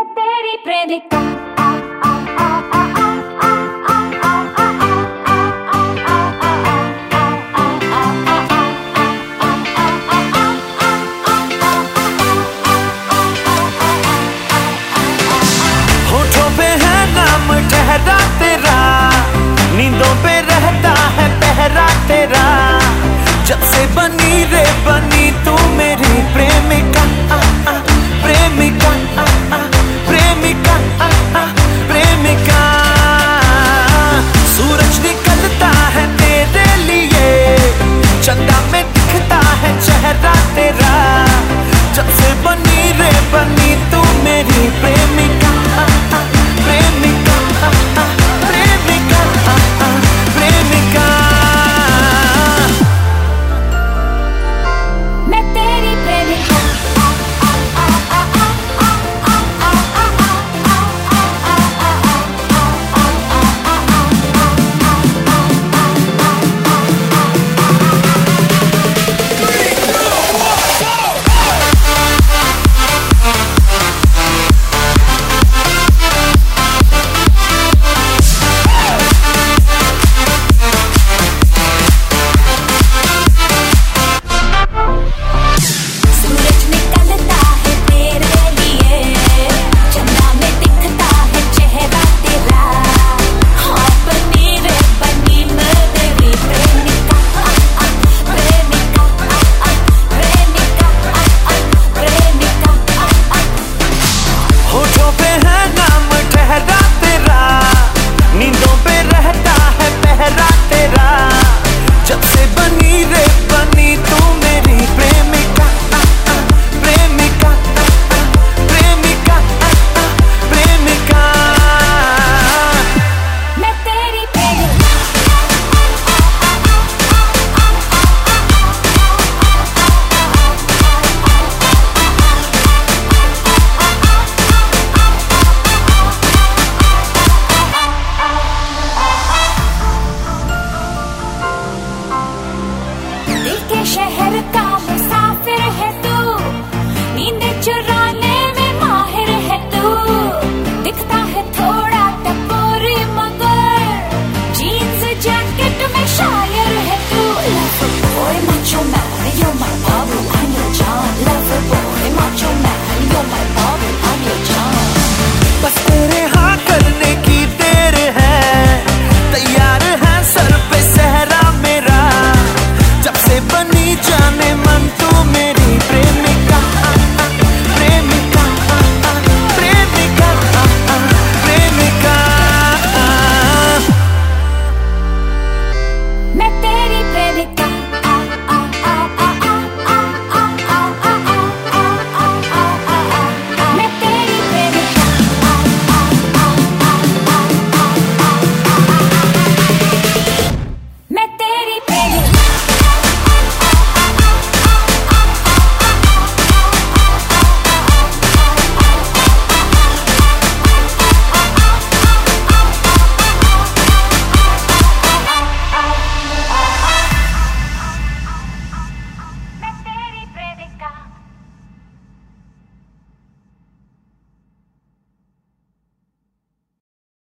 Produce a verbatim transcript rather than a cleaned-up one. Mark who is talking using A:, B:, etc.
A: तेरी प्रेमिका।
B: होठों पे है नाम ठहरा तेरा, नींदों पे रहता है पहरा तेरा। जब से बनी रे बनी तू मेरी प्रेमिका, आ, आ, प्रेमिका, आ, आ, प्रेमिका, आ, आ, प्रेमिका। सूरज निकलता है तेरे लिए, चंदा में दिखता है चेहरा तेरा। जब से बनी रे बनी तू मेरी प्रेमिका।